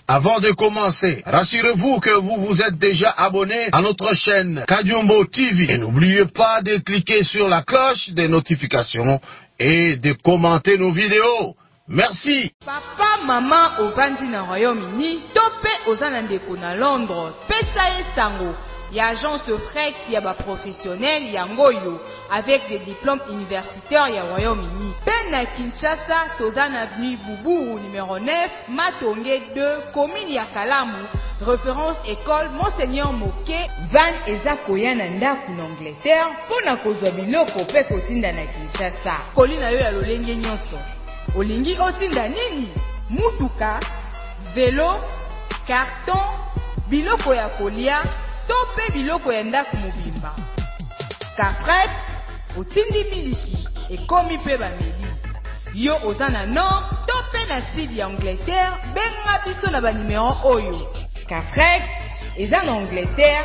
Avant de commencer, rassurez-vous que vous vous êtes déjà abonné à notre chaîne Kajumbo TV. Et n'oubliez pas de cliquer sur la cloche des notifications et de commenter nos vidéos. Merci. Papa, maman, ovandi na Royaume-Uni, topé aux ndeko na Londres, pesa sango. Il y a agence de fret, il y a professionnel, il y a ngoyo, avec des diplômes universitaires, il y a Royaume-Uni. Ben à Kinshasa, Tozan avenue Boubou, numéro 9, Matonge 2, commune ya Kalamu, référence école Monseigneur Moké, Van Eza Koyana Ndaku en Angleterre, pona kozwa biloko pe kotinda na Kinshasa. Kolina yo ya lolenge nyonso. Olingi otinda nini? Mutuka, vélo, carton, biloko ya kolia, tope biloko ya ndaku mobimba. Kafret, otindi miliki, ekomi pe bameli. Yo ozana nord, tope na sud ya Angleterre, benga biso na ba numéro oyo. Kafret, eza na Angleterre,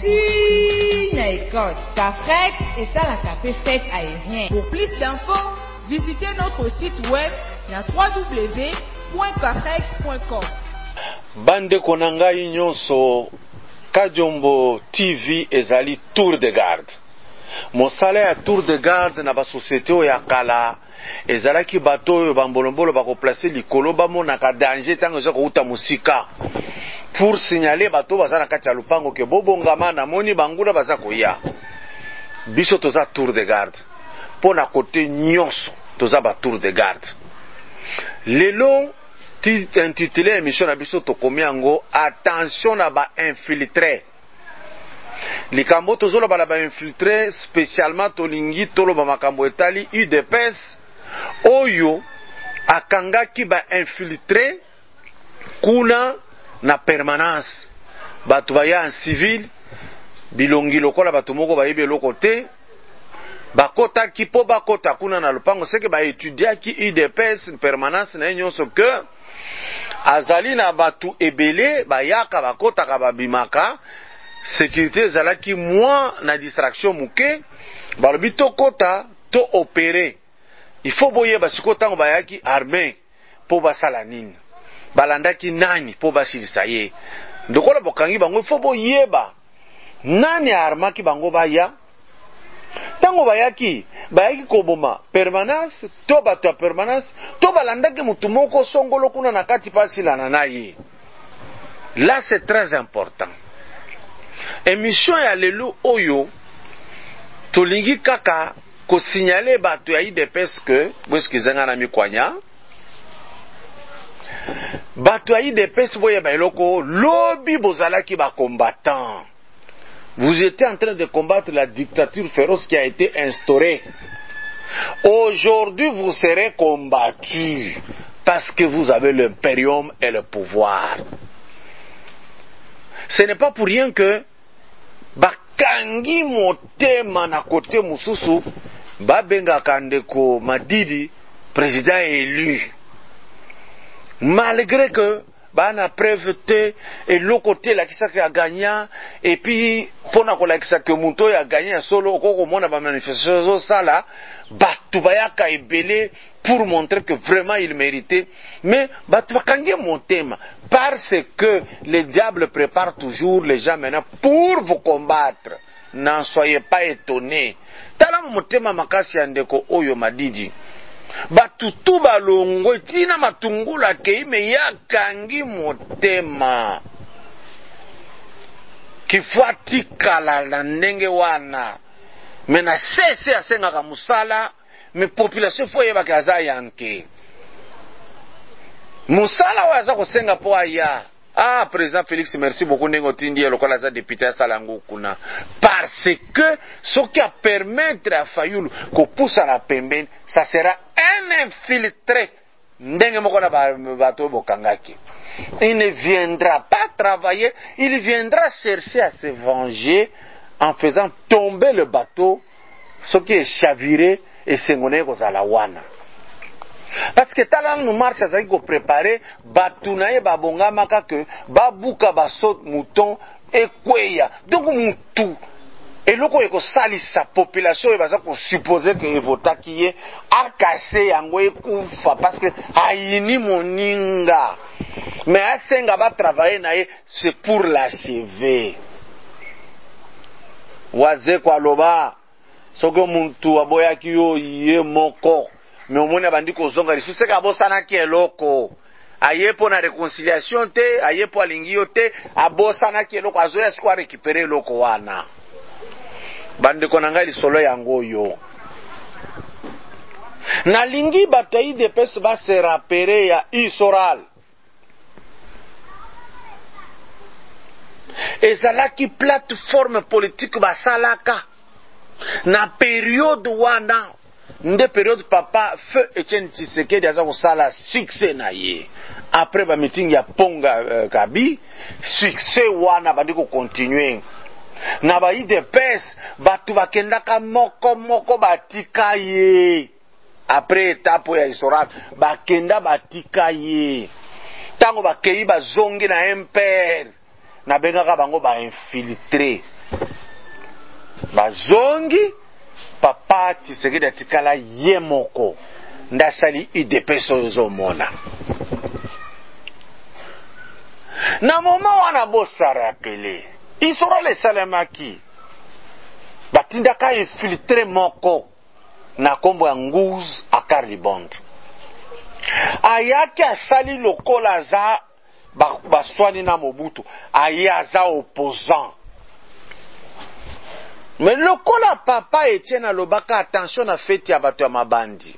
si na Écosse. Kafret, esalaka pe fête aérien. Pour plus d'infos, visitez notre site web na www.kafret.com. Bande konangai nyonso, Kajumbo TV ezali tour de garde. Mosala ya tour de garde na ba société ya kala ezalaki bato oyo bambolombolo bako placer likolo bamonaka danger tango ezako uta musika pour signaler bato bazana kati ya lupango ke bobongama na moni bangula baza koya. Biso toza tour de garde. Pona kote nyonso toza ba tour de garde. Lelo intitulé émission na biso tokomi yango attention na ba infiltré. Likambo tozolo bala ba infiltré spécialement tolingi toloba makambo etali UDPS oyo akangaki ba infiltré kuna na permanence. Batu baya en civil bilongi lokola batu moko bayibe eloko te. Bakota kipo bakota kuna na lupango seke ba étudier ki UDPS permanence na nyonso que azali na batu ebele bayaka bakota ka babimaka sécurité zalaki moi na distraction muke balobi to kota to opérer. Il faut boye basiko tango bayaki armée po basala nini balandaki nani po basilisa ye ndokola bokangi bango il faut boyeba nani armaki bango baya tango bayaki koboma permanence to bato ya permanence to balandaki mutu moko songolo kuna na kati pasilana na ye. Là c'est très important. Émission ya lelo oyo tolingi kaka ko signaler bato ya IDPS que bweski zanga na mikwanya bato ya IDPS boye ba eloko lobi bozalaki ba combattant. Vous étiez en train de combattre la dictature féroce qui a été instaurée. Aujourd'hui, vous serez combattus parce que vous avez l'impérium et le pouvoir. Ce n'est pas pour rien que bakangi motema na kote mususu babenga kandeko Madidi président élu. Malgré que bana preuve te et le côté la kisaki a gagné et puis pona ko la kisaki muto ya gagné solo ko mona ba manifestation sala batu bayaka ebele pour montrer que vraiment il méritait mais batu bakangi motema parce que le diable prépare toujours les gens maintenant pour vous combattre. N'en soyez pas étonnés. Tala motema makasi ya ndeko oyo Madidi batutu balongo tina matungula ke me ya kangi motema kifuati kala na ndenge wana mena sese asenga musala me population fo yeba kaza yanke musala waza ko senga po aya. Ah, président Félix, merci beaucoup nengo tindi lokola za député salango kuna parce que ce qui a permettre à Fayulu ko poussa la pembeni ça sera un infiltré ndenge moko na bato bokangaki. Il ne viendra pas travailler, il viendra chercher à se venger en faisant tomber le bateau ce qui est chaviré et sengone ko za la wana. Parce que tala nous marche azaki ko préparer batunaye babonga maka que babuka basot mouton ekweya donc mutu eloko eko sali sa population e baza ko supposer que votaki ye akase yango ekufa parce que ayini moninga mais asenga ba travailler na ye c'est pour l'achever. Waze kwa loba soko muntu aboyaki yo ye moko mais omoni abandi kozonga lisusu ka bosanaki eloko aye po na réconciliation te aye po alingi yo te abosanaki eloko azoya siko arécupérer eloko wana. Bandeko na ngai lisolo yango yo nalingi bato ya IDPS base rapere ya isoral ezalaki plateforme politique basalaka na periode wana nde periode papa feu Etienne Tshisekedi aza kosala succès na ye après ba meeting ya Ponga Kabi succès wana bandi ko continuer na ba IDPS batu bakendaka moko batika ye après étape ya isoral bakenda batika ye tango bakei bazongi na MPR na bengaka bango ba infiltré bazongi papa Tshisekedi atikala ye moko ndasali IDPS ozomona na moment wana bosa rappelé isoral esalemaki batindaka infiltré moko na kombo ya Nguz Akar Libondo ayaki asali lokola za baswani na Mobutu aye aza opposant mais lokola papa Etienne alobaka attention na feti ya bato ya mabandi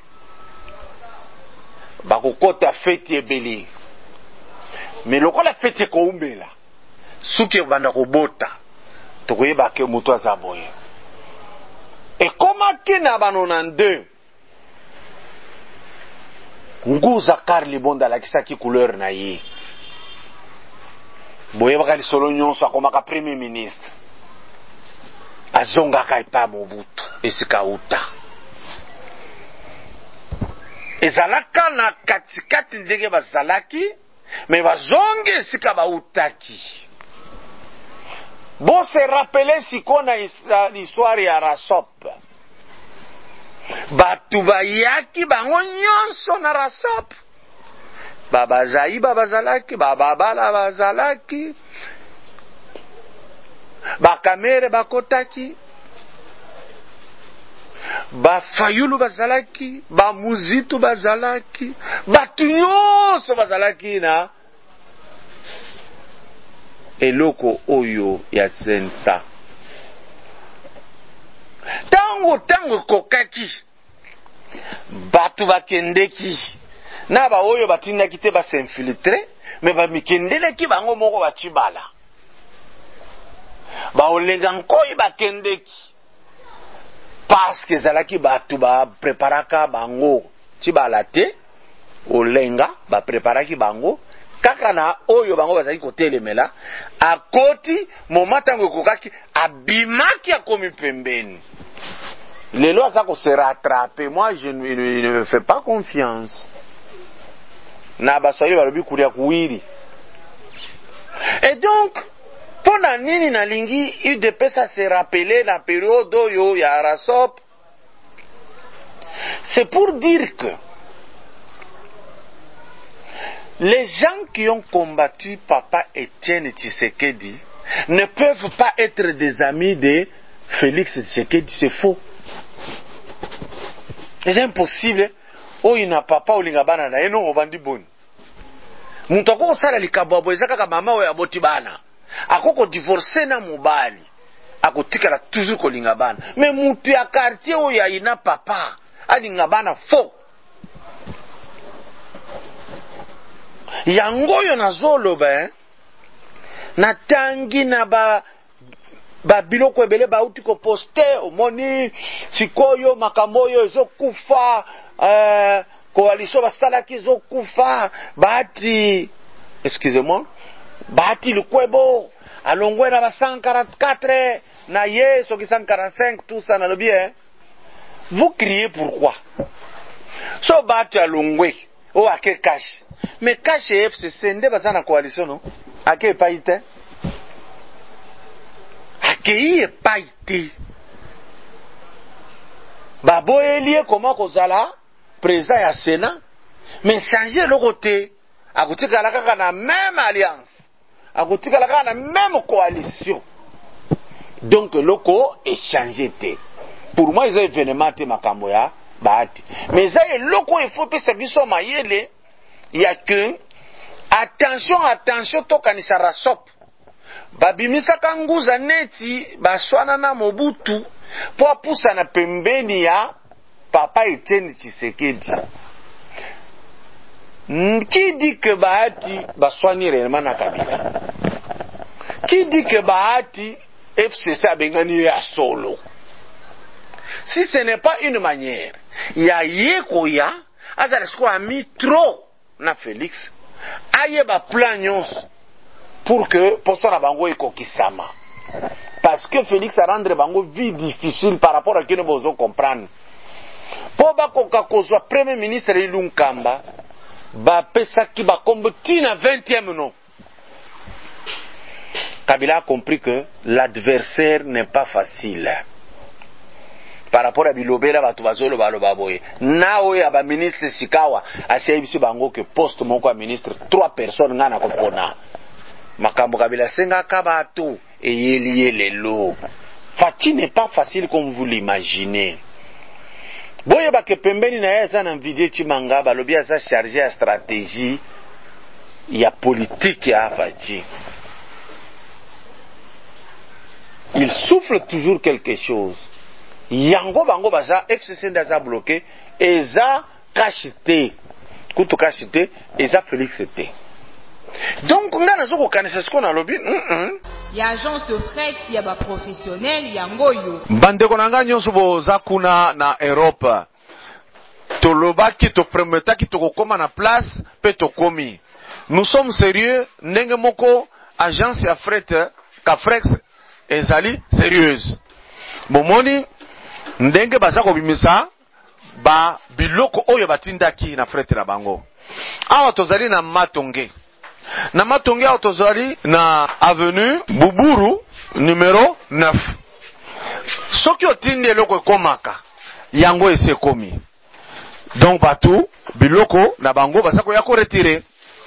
bakokota feti ebeli mais lokola feti ekoumbela suki ebanda kobota tokoyeba ke moto aza boye ekomaki na banona 2 Nguz Akar Libondo alakisaki couleur na ye boyebaka lisolo nyonso akomaka premier ministre azongaka epa Mobutu esika uta ezalaka na katikati ndenge bazalaki mais bazongi esika bautaki. Bon se rappeler siko na l'histoire ya Rasop batu bayaki bango nyonso na Rasop babazai babazalaki bababala bazalaki bakamere bakotaki bafayulu bazalaki bamuzitu bazalaki batu nyonso bazalaki na eloko oyo ya sensa tango kokaki batu bakendeki na ba oyo batindaki te basinfiltre me bamikendeleki bango moko bachibala baolenga nkoyi bakendeki parce que ezalaki batu bapreparaka bango chibala te olenga bapreparaki bango kaka na oyo bango bazali kotelemela akoti momata ngo kokaki abimaki akomi pembeni lelo aza ko se rattraper. Moi je ne me fais pas confiance na baswahili balobi kulia kuwiri. Et donc pona nini nalingi UDPS a se rappeler la période oyo ya Rasop, c'est pour dire que les gens qui ont combattu Papa Etienne Tshisekedi ne peuvent pas être des amis de Félix Tshisekedi, c'est faux. C'est impossible. Oh, il n'a papa ou l'ingabana na eno obandi boni. Muntoko sala likababo ezaka ka mama oya boti bana. Akoko divorcer na mobali. Akotikala toujours ko lingabana. Mais mutu ya quartier oya ina papa alingabana faux. Yango yo nazoloba natangi na ba biloko ebele bauti ko poster omoni sikoyo makambo yo ezokufa coalition basalaki ezokufa bati excusez-moi bati lukwebo alongwe na ba 144 na ye soki 145 tout ça na le bien. Vous criez pourquoi? So bati alongwe o ake cash mais cash FCC nde bazana coalition no ake paite akei paite baboyelie comment kozala président ya Sénat mais changer le côté akotikala kaka na même alliance, akotikala kaka na même coalition. Donc loko échangé te. Pour moi ils ont événement te makambo ya bahati. Mais ça loko il faut que ça biso mayele, il y a que attention tokanisa rasop. Babimisa kanguza neti baswana na Mobutu po apusa na pembeni ya Papa Etienne Tshisekedi. Qui dit que bahati baswani réellement na Kabila? Qui dit que bahati FCC a bengani ya solo? Si ce n'est pas une manière, ya yekoya azala siko ami trop na Félix aye ba plan nyonso pour que pour ça bango ekokisama, parce que Félix a rendre bango vie difficile par rapport à qui nous besoin comprendre. Po ba koka kozwa premier ministre Ilunkamba ba pesa ki ba kombo tina 20e non. Kabila a compris que l'adversaire n'est pas facile. Par rapport à bilobela batu bazolo baloba boye. Na oya ba ministre Sikawa asiye biso bango que poste moko ya ministre 3 personnes ngana kopona. Makambo Kabila senga kabato et yelié lelo. Fati n'est pas facile comme vous l'imaginez. Boye ba ke pembeni na yeza na vidéo Chimanga balobi aza chargé à stratégie ya politique ya Fati. Il souffle toujours quelque chose. Yango bango baza FCC ndaza bloqué eza kachité. Kutu kachité eza Félix té. Donc nga nazo ko kanisa ce qu'on a lobby. Il y a agence de fret, il y a ba professionnel, yango yo. Bandeko nanga nyonso boza kuna na Europe. Tolobaki to prometaki to kokoma na place pe to komi. Nous sommes sérieux, ndenge moko agence ya fret Cafrex ezali sérieuse. Bomoni ndenge baza ko bimisa ba biloko oyo batindaki na fret na bango. Awa tozali na Matonge. Na Matonge awa tozali na avenue Buburu numéro 9. Soki otindi eloko ekomaka yango ese komi. Donc batou biloko na bango baza ko ya ko retirer.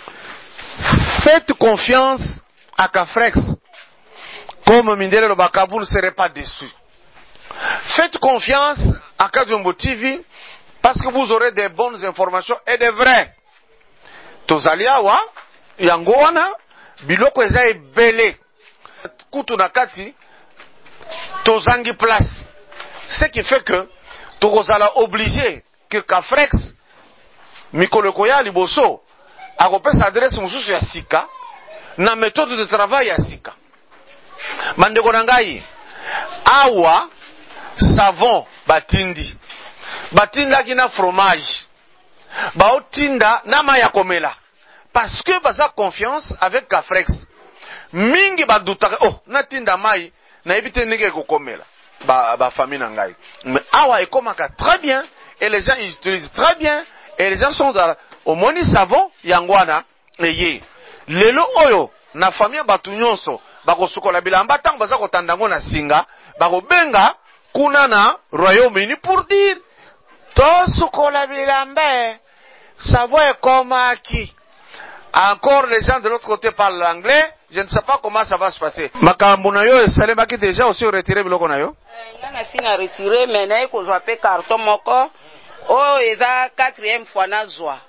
Faites confiance à Cafrex. Comme Mindele Lobaka, vous ne serez pas déçus. Faites confiance à Kajombo TV parce que vous aurez des bonnes informations et des vraies. Tozaliawa, Yangoana, Biloko eza ebele. Kutu nakati, Tozangi place. Ce qui fait que Tozala obligé que Cafrex, Mikolokoya Liboso, akopesa adresse mususu ya sika, na méthode de travail ya sika. Mandeko nangai, awa, savon batindi kina fromage baotinda na maya komela parce que baza confiance avec Cafrex mingi badutaka natinda mai na ebite ndenge ko komela ba famille nangai, mais awa ekomaka très bien et les gens ils utilisent très bien et les gens sont au moni savon yangwana eye lelo oyo na famille batu nyonso bako sukola bilamba tango baza kotandango na singa bako benga kuna na Royaume-Uni pour dire to sukola bilamba savoir comment qui. Encore les gens de l'autre côté parlent l'anglais, je ne sais pas comment ça va se passer. Makambo na yo esalema ki déjà aussi retiré biloko na yo ngana singa retiré mais na ko zwa pe carton moko eza 4e fois na zwa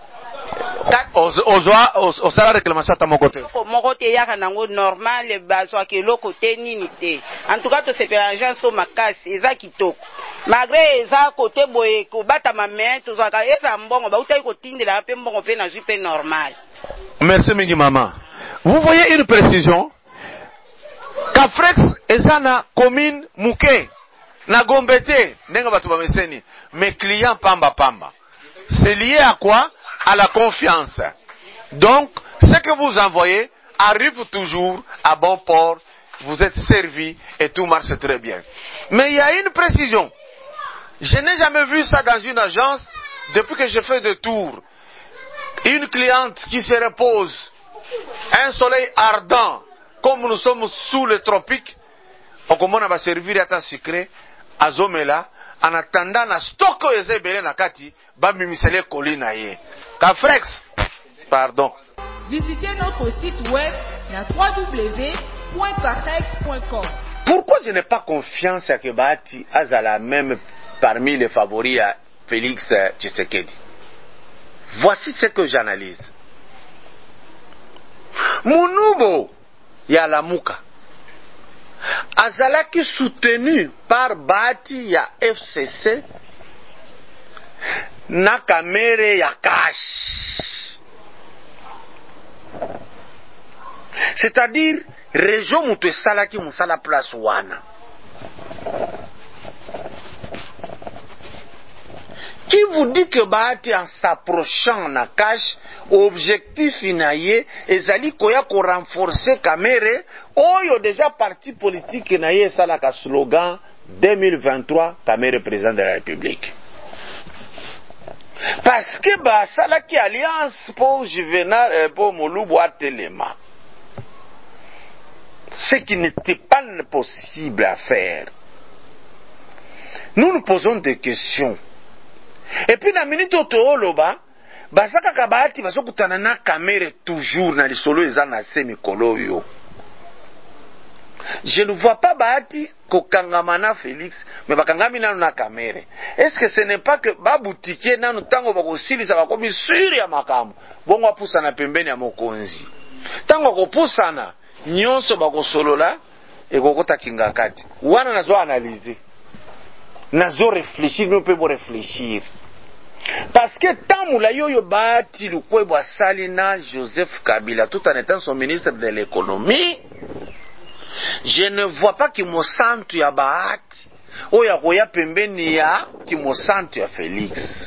au salaire réclamation à mon côté. Mon côté yaka nango normal bazwa ke loko te nini te. En tout cas to c'est agence au makasi eza kitoko. Malgré eza côté boye ko bata ma main to zwa ka eza mbongo ba utai ko tindela pe mbongo pe na jupe normal. Merci mingi maman. Vous voyez une précision. Cafrex eza na commune Muke na Gombete nenga batu ba meseni mes clients pamba. C'est lié à quoi? À la confiance. Donc, ce que vous envoyez arrive toujours à bon port, vous êtes servi et tout marche très bien. Mais il y a une précision. Je n'ai jamais vu ça dans une agence depuis que je fais des tours. Une cliente qui se repose, un soleil ardent, comme nous sommes sous les tropiques, on va servir à ta sucré, à Zomela, en attendant na stock ezebele na kati ba mimisele kolina ye Cafrex Pardon. Visitez notre site web www.carrect.com. Pourquoi je n'ai pas confiance à que Bahati Azala même parmi les favoris à Félix Tshisekedi? Voici ce que j'analyse. Munubo Yalamuka Azalaki soutenu par Bahati ya FCC na Kamere ya Kash. C'est-à-dire région mutu esalaki musala place wana. Qui vous dit que Bahati en s'approchant na Kash objectif inaye ezali koya ko renforcer Kamere oyo déjà parti politique naye salaka slogan 2023 Kamere président de la République. Parce que salaki alliance pour Juvenal pour Molubu Atelema. Ce qui n'était pas possible à faire. Nous nous posons des questions. Et puis, na minute otoloba, basaka kabati basokutana na Kamere toujours na lisolo ezana semi koloyo. Je ne vois pas Bahati kokangamana Félix, mais bakangami nanu na Kamere. Est-ce que ce n'est pas que babutikie nanu tango bakosilisa bakomi suri ya makambo, bongo apusana pembeni ya mokonzi. Tango kopusana nyonso bakosolola ekokota kingakati. Wana nazo analyser. Nazo réfléchir, nous pouvons réfléchir. Parce que Tamula Yoyo Bahati Lukwebo Salina Joseph Kabila, tout en étant son ministre de l'économie, je ne vois pas qu'il me sente ya Bahati, oya koya pembeni ya qui me sente ya Félix.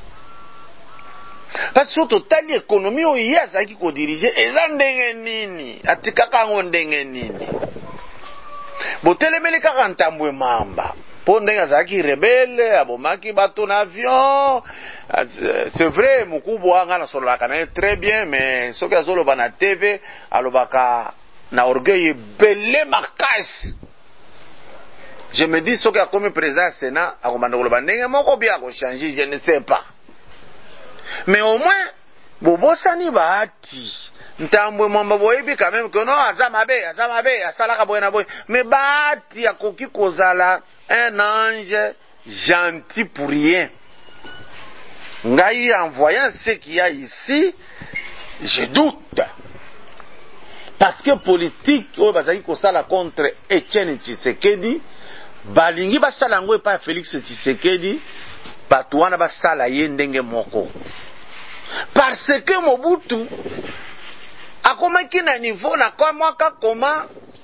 Parce que total l'économie oya zaki ko diriger eza ndenge nini, atikaka ngo ndenge nini. Botelemeli kaka ntambwe mamba. Pondenge azaki rebelle, abomaki bateau n'avion. C'est vrai, mukubu anga na solo kana très bien, mais soki azolo bana TV, alobaka na orgueil belé makasi. Je me dis soki akomi président Sénat, akomanda koloba ndenge moko bien ko changer, je ne sais pas. Mais au moins bobosani Bahati. Ntambwe mwamba boyebi quand même que non azamabe, asalaka boye na boye. Mais Bahati akoki kozala un ange gentil pour rien. Ngai, en voyant ce qu'il y a ici, je doute. Parce que politique, oh, bazaki kosala contre Etienne Tshisekedi, balingi basala ngo pa Félix Tshisekedi, batuana basala ye ndenge moko. Parce que Mobutu akomaki na niveau na kwa mwaka koma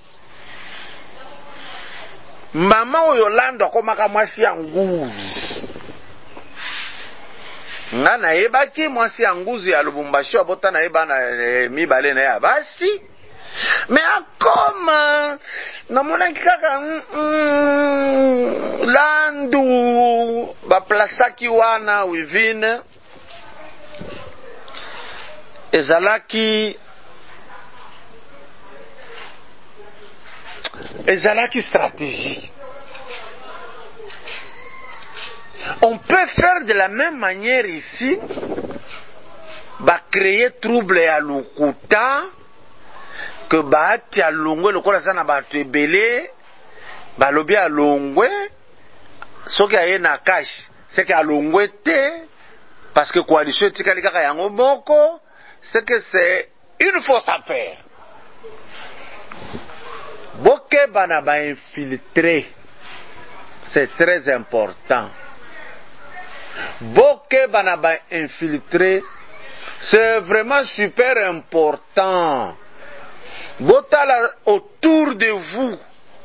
mama oyo Lando akomaka mwasi ya nguzi. Nga na yebaki mwasi ya nguzi ya Lubumbashi abota na yeba na mibale na ya basi. Mais akoma namonaki kaka Landu baplasaki wana wivine ezalaki stratégie. On peut faire de la même manière ici, créer trouble à Lukuta, que Bahati à Longwe, le kola sana batu ebele, balobi à Longwe, ce qui a na cash, c'est qu'à Longwe te, parce que coalition tikali kaka yango moko, c'est que c'est une fausse affaire. Boke bana ba infiltré, c'est très important. Boke bana ba infiltré, c'est vraiment super important. Botala autour de vous,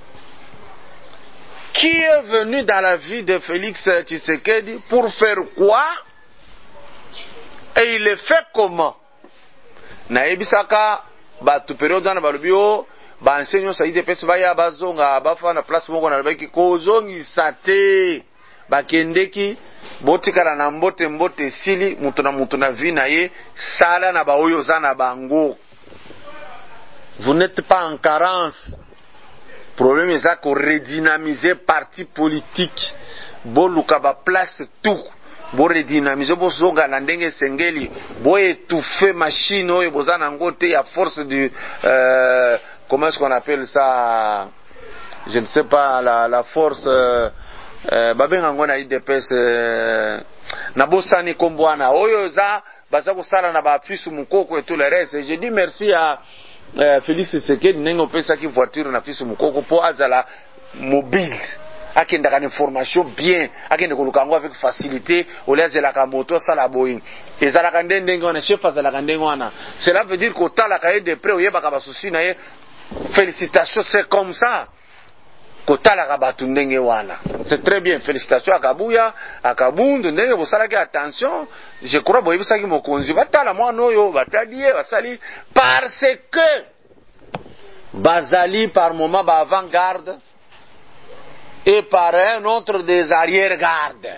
qui est venu dans la vie de Félix Tshisekedi pour faire quoi? Et il le fait comment? Naebisaka batu periode na balubio ba enseignant ça ide pesa baya bazonga bafa na place moko na baki kozongi sate bakendeki botikala na mbote sili mutu na vina ye sala na baoyo zana bango. Vous n'êtes pas en carence. Problème est qu'on redynamiser parti politique. Boluka ba place tout. bore dynamiser bozonga na ndenge sengeli boye étouffer machine oyo bozana ngote ya force du comment est-ce qu'on appelle ça, je ne sais pas, la force babenga ngona IDPS na bosani kombwana oyo za baza kosala na bafisu mukoko et tout le reste. Je dis merci à Félix Tshisekedi ndenge opesaki voiture na fisu mukoko po azala mobile akendaka na information bien akende koluka ngo avec facilité oleazelaka moto sala boying ezalaka ndenge wana chef azalaka ndenge wana. Cela veut dire kotalaka ye de près oyebaka basusi na ye. Félicitations, c'est comme ça. Kotalaka batu ndenge wana. C'est très bien. Félicitations à Kabuya, à Kabundu ndenge bosalaki attention. Je crois boyebisaki mokonzi batala mwana oyo batadie basali parce que bazali par moment ba avant-garde et par un autre des arrière-gardes.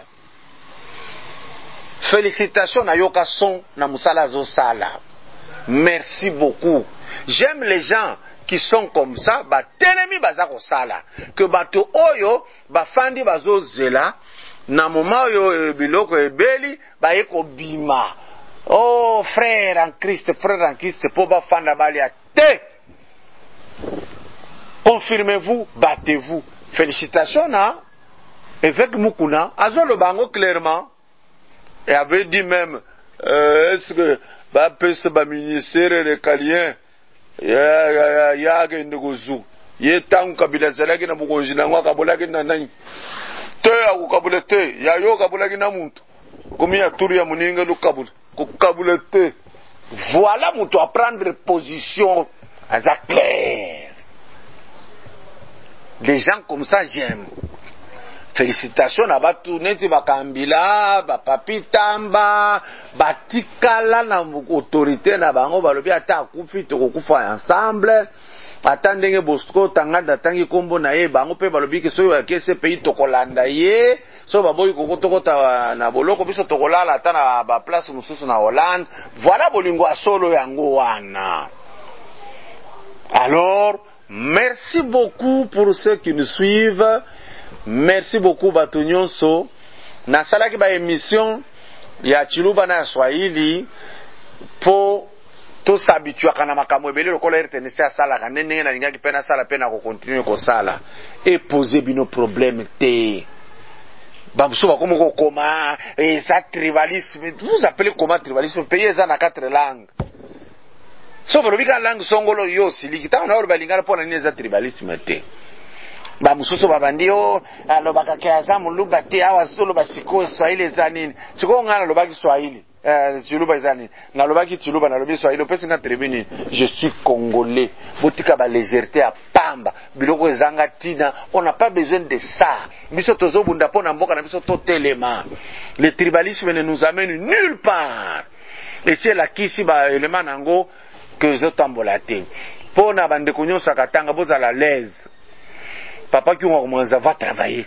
Félicitations na yoka son na musala zo sala. Merci beaucoup. J'aime les gens qui sont comme ça, ba telemi bazako sala. Que bato oyo ba fandi bazo zela na moment oyo biloko ebeli ba eko bima. Oh frère en Christ po ba fanda bali a te. Confirmez-vous, battez-vous. Félicitations na évêque Mukuna azolo bango clairement et avait dit même est-ce que ba pese ba ministère de Kalien ya gende gozu ye tangu kabila zalaki na bukonji na ngwa kabolaki na nani te akukabula te ya yo kabulaki na muntu komi ya turu ya muninga lukabula kukabula te. Voilà mutu à prendre position aza clair. Des gens comme ça j'aime. Félicitations à batu neti bakambila bapapi tamba batikala na autorité na bango balobi ata akufi tokokufa ensemble ata ndenge Bosco tanganda tangi kombo na ye bango pe balobi ke soyo ya kese pays tokolanda ye so baboyi kokotokota na boloko biso tokolala ata na ba place mususu na Hollande. Voilà bolingo asolo yango wana. Alors merci beaucoup pour ceux qui nous suivent. Merci beaucoup batu nyonso. Na salaki ba émission ya Chiluba na Swahili po to s'habituer kana makambo ebele lokola RTNC asala kana ndenge na lingaki pena sala pena ko continuer ko sala et poser bino problème te. Babuso ba komo ko koma et ça tribalisme. Vous appelez comment tribalisme? Pays ça na 4 langues. So bolobika langue songolo yo silikita na orba lingala pona nini za tribalisme te. Ba mususu babandio alobaka kiaza muluba te awa solo basiko Swahili zanini siko ngana lobaki Swahili Chiluba zanini na lobaki Chiluba na lobi Swahili pesi na tribune. Je suis congolais botika ba légèreté à pamba biloko ezanga tina. On n'a pas besoin de ça. Biso tozo bunda pona mboka na biso to telema. Le tribalisme ne nous amène nulle part. Et c'est la kisi ba élément nango que je tambolate pona bande konyosa katanga boza la l'aise. Papa qui va travailler.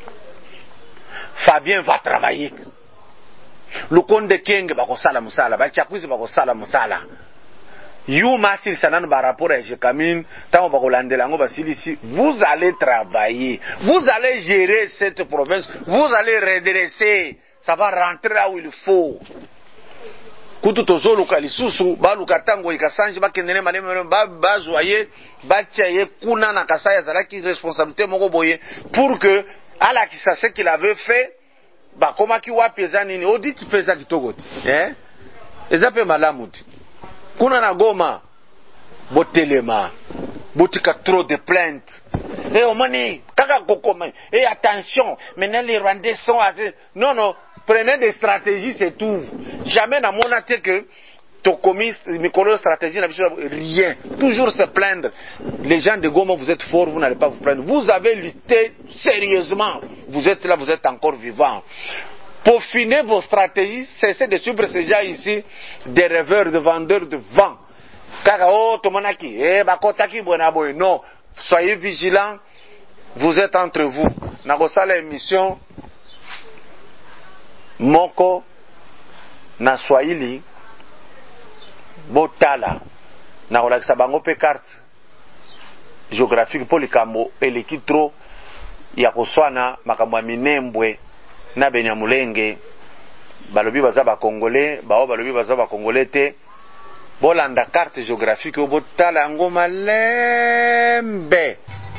Fabien va travailler. Le comte de Keng va kosala musala. Bachakuzi va kosala musala. You masil sanan ba rapport à Jekamine. Tant va kolandela ngo basilisi. Vous allez travailler. Vous allez gérer cette province. Vous allez redresser. Ça va rentrer là où il faut. Kutu tozo luka lisusu ba luka tango ikasanji ba kendene maleme ba joyer ba tchaye kuna na kasaya zalaki responsabilité moko boye pour que ala kisase qu'il avait fait ba koma ki wapi ezanini audit pesa kitogoti ezape malamuti kuna na Goma botelema botika trop de plaintes omani kaka kokoma attention maintenant les Rwandais sont non prenez des stratégies, c'est tout. Jamais n'a monaté que ton commis, Mikolo stratégie, rien. Toujours se plaindre. Les gens de Goma, vous êtes forts, vous n'allez pas vous plaindre. Vous avez lutté sérieusement. Vous êtes là, vous êtes encore vivant. Peaufinez vos stratégies, cessez de suivre ces gens ici, des rêveurs, des vendeurs de vent. Kakao, Tomonaki, Bakotaki, Bonaboy. Non, soyez vigilants. Vous êtes entre vous. Nagosala émission. Moko na Swahili botala na kolakisa bango pe carte géographique pour likambo elekitro ya koswana makambo ya minembwe na Benyamulenge balobi baza ba congolais bao balobi baza ba congolais te bolanda carte géographique obotala yango malembe.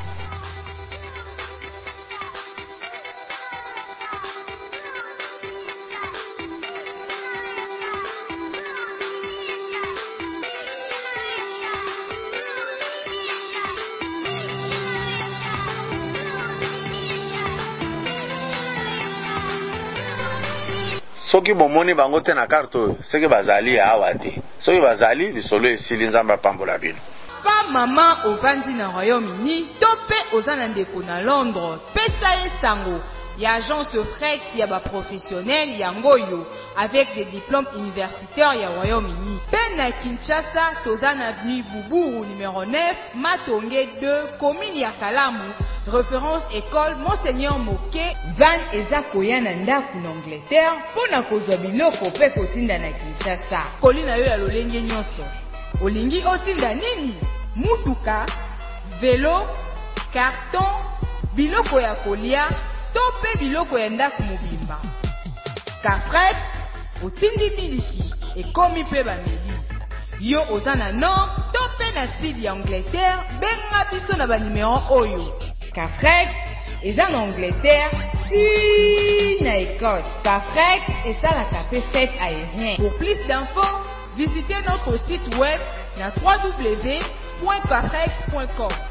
Soki bomoni bango te na carte oyo seke bazali awa te, soki bazali lisolo esili nzambe apambola bino. Pa mama ovandi na Royaume-Uni to pe oza na ndeko na Londres, pesa ye sango ya agence de fret ya ba professionnel yango yo avec des diplômes universitaires ya Royaume-Uni. Pe na Kinshasa toza na avenue Boubou numéro 9 Matonge 2 commune ya Kalamu. Référence école Monseigneur Moke. Van eza koya na ndaku na Angleterre pona kozwa biloko pe kotinda na Kinshasa. Kolina yo ya lolenge nyonso. Olingi otinda nini? Mutuka, vélo, carton, biloko ya kolia, to pe biloko ya ndaku mobimba. Kafret, otindi miliki, ekomi pe bameli. Yo oza na nord, to pe na sud ya Angleterre, benga biso na ba numéro oyo. Kafret, eza na Angleterre, si na Écosse. Kafret, esalaka pe fête aérien. Pour plus d'infos, visitez notre site web na www.kafret.com.